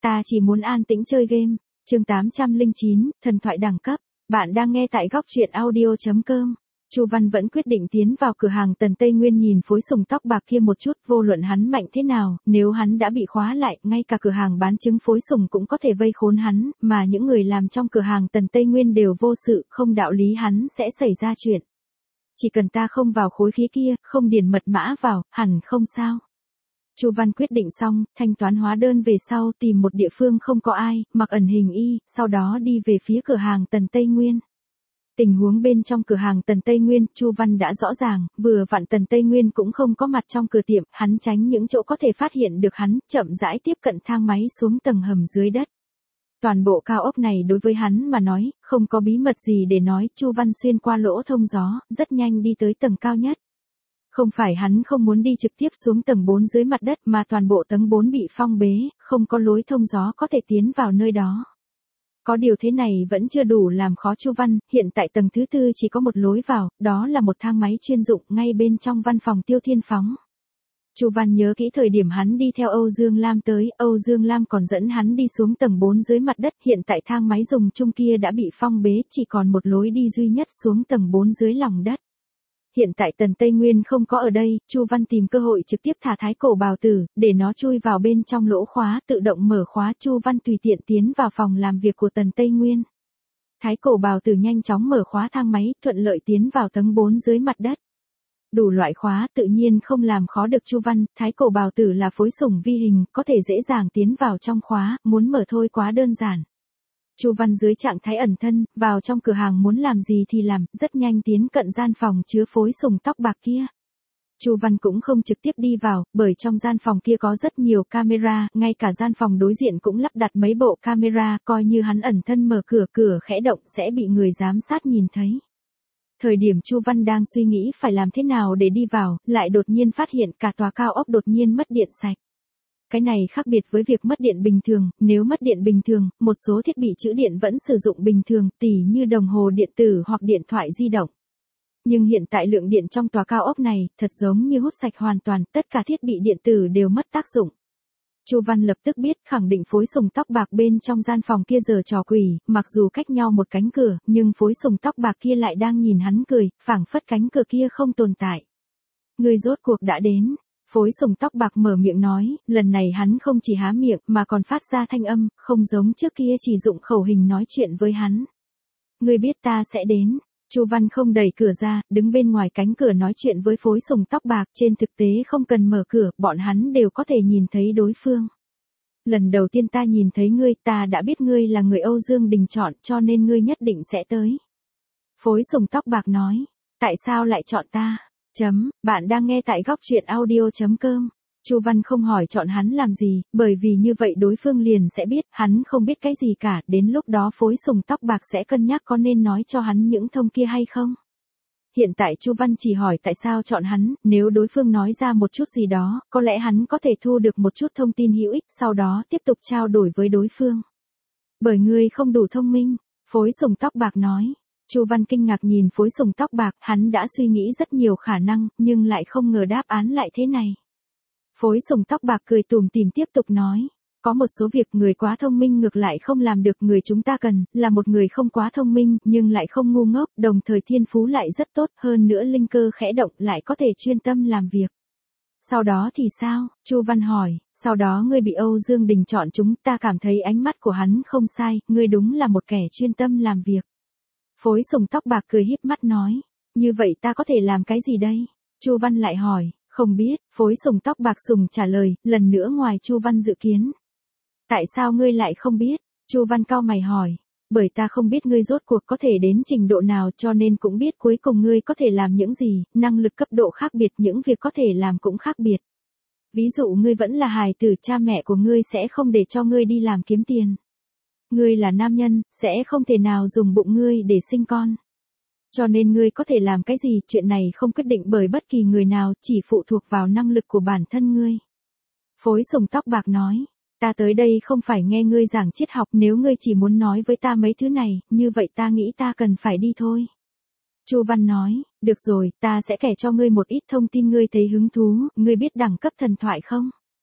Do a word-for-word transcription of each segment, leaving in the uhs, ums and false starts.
ta chỉ muốn an tĩnh chơi game. Chương tám trăm lẻ chín, thần thoại đẳng cấp. Bạn đang nghe tại góc truyện audio chấm com. Chu Văn vẫn quyết định tiến vào cửa hàng Tần Tây Nguyên nhìn phối sùng tóc bạc kia một chút, vô luận hắn mạnh thế nào, nếu hắn đã bị khóa lại, ngay cả cửa hàng bán trứng phối sùng cũng có thể vây khốn hắn, mà những người làm trong cửa hàng Tần Tây Nguyên đều vô sự, không đạo lý hắn sẽ xảy ra chuyện. Chỉ cần ta không vào khối khí kia, không điền mật mã vào, hẳn không sao. Chu Văn quyết định xong, thanh toán hóa đơn về sau, tìm một địa phương không có ai, mặc ẩn hình y, sau đó đi về phía cửa hàng Tần Tây Nguyên. Tình huống bên trong cửa hàng Tần Tây Nguyên, Chu Văn đã rõ ràng, vừa vặn Tần Tây Nguyên cũng không có mặt trong cửa tiệm, hắn tránh những chỗ có thể phát hiện được hắn, chậm rãi tiếp cận thang máy xuống tầng hầm dưới đất. Toàn bộ cao ốc này đối với hắn mà nói, không có bí mật gì để nói, Chu Văn xuyên qua lỗ thông gió, rất nhanh đi tới tầng cao nhất. Không phải hắn không muốn đi trực tiếp xuống tầng bốn dưới mặt đất mà toàn bộ tầng bốn bị phong bế, không có lối thông gió có thể tiến vào nơi đó. Có điều thế này vẫn chưa đủ làm khó Chu Văn, hiện tại tầng thứ tư chỉ có một lối vào, đó là một thang máy chuyên dụng ngay bên trong văn phòng Tiêu Thiên Phóng. Chu Văn nhớ kỹ thời điểm hắn đi theo Âu Dương Lam tới, Âu Dương Lam còn dẫn hắn đi xuống tầng bốn dưới mặt đất, hiện tại thang máy dùng chung kia đã bị phong bế, chỉ còn một lối đi duy nhất xuống tầng bốn dưới lòng đất. Hiện tại Tần Tây Nguyên không có ở đây, Chu Văn tìm cơ hội trực tiếp thả thái cổ bào tử, để nó chui vào bên trong lỗ khóa, tự động mở khóa. Chu Văn tùy tiện tiến vào phòng làm việc của Tần Tây Nguyên. Thái cổ bào tử nhanh chóng mở khóa thang máy, thuận lợi tiến vào tầng bốn dưới mặt đất. Đủ loại khóa tự nhiên không làm khó được Chu Văn, thái cổ bào tử là phối sủng vi hình, có thể dễ dàng tiến vào trong khóa, muốn mở thôi quá đơn giản. Chu Văn dưới trạng thái ẩn thân, vào trong cửa hàng muốn làm gì thì làm, rất nhanh tiến cận gian phòng chứa phối sùng tóc bạc kia. Chu Văn cũng không trực tiếp đi vào, bởi trong gian phòng kia có rất nhiều camera, ngay cả gian phòng đối diện cũng lắp đặt mấy bộ camera, coi như hắn ẩn thân mở cửa, cửa khẽ động sẽ bị người giám sát nhìn thấy. Thời điểm Chu Văn đang suy nghĩ phải làm thế nào để đi vào, lại đột nhiên phát hiện cả tòa cao ốc đột nhiên mất điện sạch. Cái này khác biệt với việc mất điện bình thường, nếu mất điện bình thường, một số thiết bị trữ điện vẫn sử dụng bình thường, tỉ như đồng hồ điện tử hoặc điện thoại di động. Nhưng hiện tại lượng điện trong tòa cao ốc này, thật giống như hút sạch hoàn toàn, tất cả thiết bị điện tử đều mất tác dụng. Chu Văn lập tức biết, khẳng định phối sùng tóc bạc bên trong gian phòng kia giở trò quỷ, mặc dù cách nhau một cánh cửa, nhưng phối sùng tóc bạc kia lại đang nhìn hắn cười, phảng phất cánh cửa kia không tồn tại. Người rốt cuộc đã đến. Phối sùng tóc bạc mở miệng nói, lần này hắn không chỉ há miệng mà còn phát ra thanh âm, không giống trước kia chỉ dụng khẩu hình nói chuyện với hắn. Ngươi biết ta sẽ đến. Chu Văn không đẩy cửa ra, đứng bên ngoài cánh cửa nói chuyện với phối sùng tóc bạc, trên thực tế không cần mở cửa, bọn hắn đều có thể nhìn thấy đối phương. Lần đầu tiên ta nhìn thấy ngươi, ta đã biết ngươi là người Âu Dương Đình chọn, cho nên ngươi nhất định sẽ tới. Phối sùng tóc bạc nói, tại sao lại chọn ta? Chấm, bạn đang nghe tại góc truyện audio chấm com. Chu Văn không hỏi chọn hắn làm gì, bởi vì như vậy đối phương liền sẽ biết, hắn không biết cái gì cả, đến lúc đó phối sùng tóc bạc sẽ cân nhắc có nên nói cho hắn những thông kia hay không. Hiện tại Chu Văn chỉ hỏi tại sao chọn hắn, nếu đối phương nói ra một chút gì đó, có lẽ hắn có thể thu được một chút thông tin hữu ích, sau đó tiếp tục trao đổi với đối phương. Bởi ngươi không đủ thông minh, phối sùng tóc bạc nói. Chu Văn kinh ngạc nhìn phối sùng tóc bạc, hắn đã suy nghĩ rất nhiều khả năng, nhưng lại không ngờ đáp án lại thế này. Phối sùng tóc bạc cười tủm tỉm tiếp tục nói, có một số việc người quá thông minh ngược lại không làm được, người chúng ta cần, là một người không quá thông minh, nhưng lại không ngu ngốc, đồng thời thiên phú lại rất tốt, hơn nữa linh cơ khẽ động lại có thể chuyên tâm làm việc. Sau đó thì sao? Chu Văn hỏi, sau đó ngươi bị Âu Dương Đình chọn chúng, ta cảm thấy ánh mắt của hắn không sai, ngươi đúng là một kẻ chuyên tâm làm việc. Phối sùng tóc bạc cười híp mắt nói, như vậy ta có thể làm cái gì đây? Chu Văn lại hỏi, không biết, phối sùng tóc bạc sùng trả lời, lần nữa ngoài Chu Văn dự kiến. Tại sao ngươi lại không biết? Chu Văn cau mày hỏi, bởi ta không biết ngươi rốt cuộc có thể đến trình độ nào cho nên cũng biết cuối cùng ngươi có thể làm những gì, năng lực cấp độ khác biệt, những việc có thể làm cũng khác biệt. Ví dụ ngươi vẫn là hài tử, cha mẹ của ngươi sẽ không để cho ngươi đi làm kiếm tiền. Ngươi là nam nhân, sẽ không thể nào dùng bụng ngươi để sinh con. Cho nên ngươi có thể làm cái gì, chuyện này không quyết định bởi bất kỳ người nào, chỉ phụ thuộc vào năng lực của bản thân ngươi. Phối sùng tóc bạc nói, ta tới đây không phải nghe ngươi giảng triết học, nếu ngươi chỉ muốn nói với ta mấy thứ này, như vậy ta nghĩ ta cần phải đi thôi. Chu Văn nói, được rồi, ta sẽ kể cho ngươi một ít thông tin ngươi thấy hứng thú, ngươi biết đẳng cấp thần thoại không?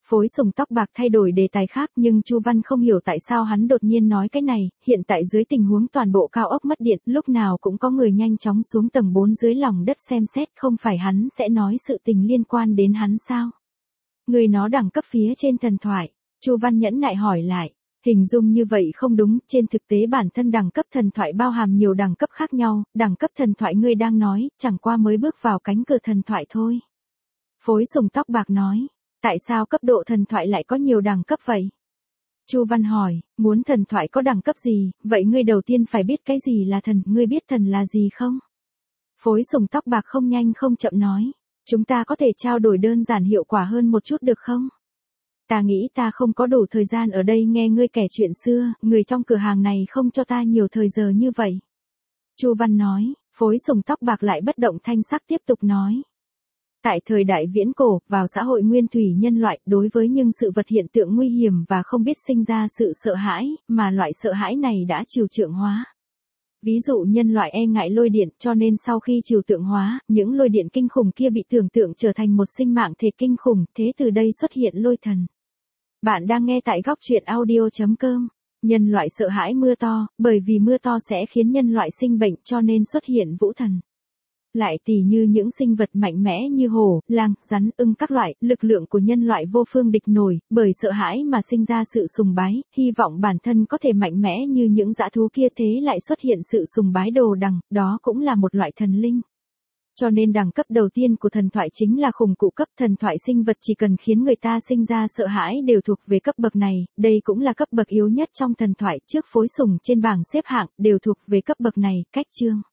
Phối sùng tóc bạc thay đổi đề tài khác nhưng Chu Văn không hiểu tại sao hắn đột nhiên nói cái này, hiện tại dưới tình huống toàn bộ cao ốc mất điện, lúc nào cũng có người nhanh chóng xuống tầng bốn dưới lòng đất xem xét, không phải hắn sẽ nói sự tình liên quan đến hắn sao? Người nó đẳng cấp phía trên thần thoại, Chu Văn nhẫn nại hỏi lại. Hình dung như vậy không đúng, trên thực tế bản thân đẳng cấp thần thoại bao hàm nhiều đẳng cấp khác nhau, đẳng cấp thần thoại ngươi đang nói, chẳng qua mới bước vào cánh cửa thần thoại thôi. Phối sùng tóc bạc nói, tại sao cấp độ thần thoại lại có nhiều đẳng cấp vậy? Chu Văn hỏi, muốn thần thoại có đẳng cấp gì, vậy ngươi đầu tiên phải biết cái gì là thần, ngươi biết thần là gì không? Phối sùng tóc bạc không nhanh không chậm nói, chúng ta có thể trao đổi đơn giản hiệu quả hơn một chút được không? Ta nghĩ ta không có đủ thời gian ở đây nghe ngươi kể chuyện xưa, người trong cửa hàng này không cho ta nhiều thời giờ như vậy. Chu Văn nói, phối sùng tóc bạc lại bất động thanh sắc tiếp tục nói. Tại thời đại viễn cổ, vào xã hội nguyên thủy nhân loại, đối với những sự vật hiện tượng nguy hiểm và không biết sinh ra sự sợ hãi, mà loại sợ hãi này đã trừu tượng hóa. Ví dụ nhân loại e ngại lôi điện, cho nên sau khi trừu tượng hóa, những lôi điện kinh khủng kia bị tưởng tượng trở thành một sinh mạng thể kinh khủng, thế từ đây xuất hiện lôi thần. Bạn đang nghe tại góc truyện audio chấm com. Nhân loại sợ hãi mưa to, bởi vì mưa to sẽ khiến nhân loại sinh bệnh cho nên xuất hiện vũ thần. Lại tỉ như những sinh vật mạnh mẽ như hổ, lang, rắn, ưng các loại, lực lượng của nhân loại vô phương địch nổi, bởi sợ hãi mà sinh ra sự sùng bái, hy vọng bản thân có thể mạnh mẽ như những dã thú kia, thế lại xuất hiện sự sùng bái đồ đằng, đó cũng là một loại thần linh. Cho nên đẳng cấp đầu tiên của thần thoại chính là khủng cụ cấp, thần thoại sinh vật chỉ cần khiến người ta sinh ra sợ hãi đều thuộc về cấp bậc này, đây cũng là cấp bậc yếu nhất trong thần thoại, trước phối sùng trên bảng xếp hạng, đều thuộc về cấp bậc này, cách chương.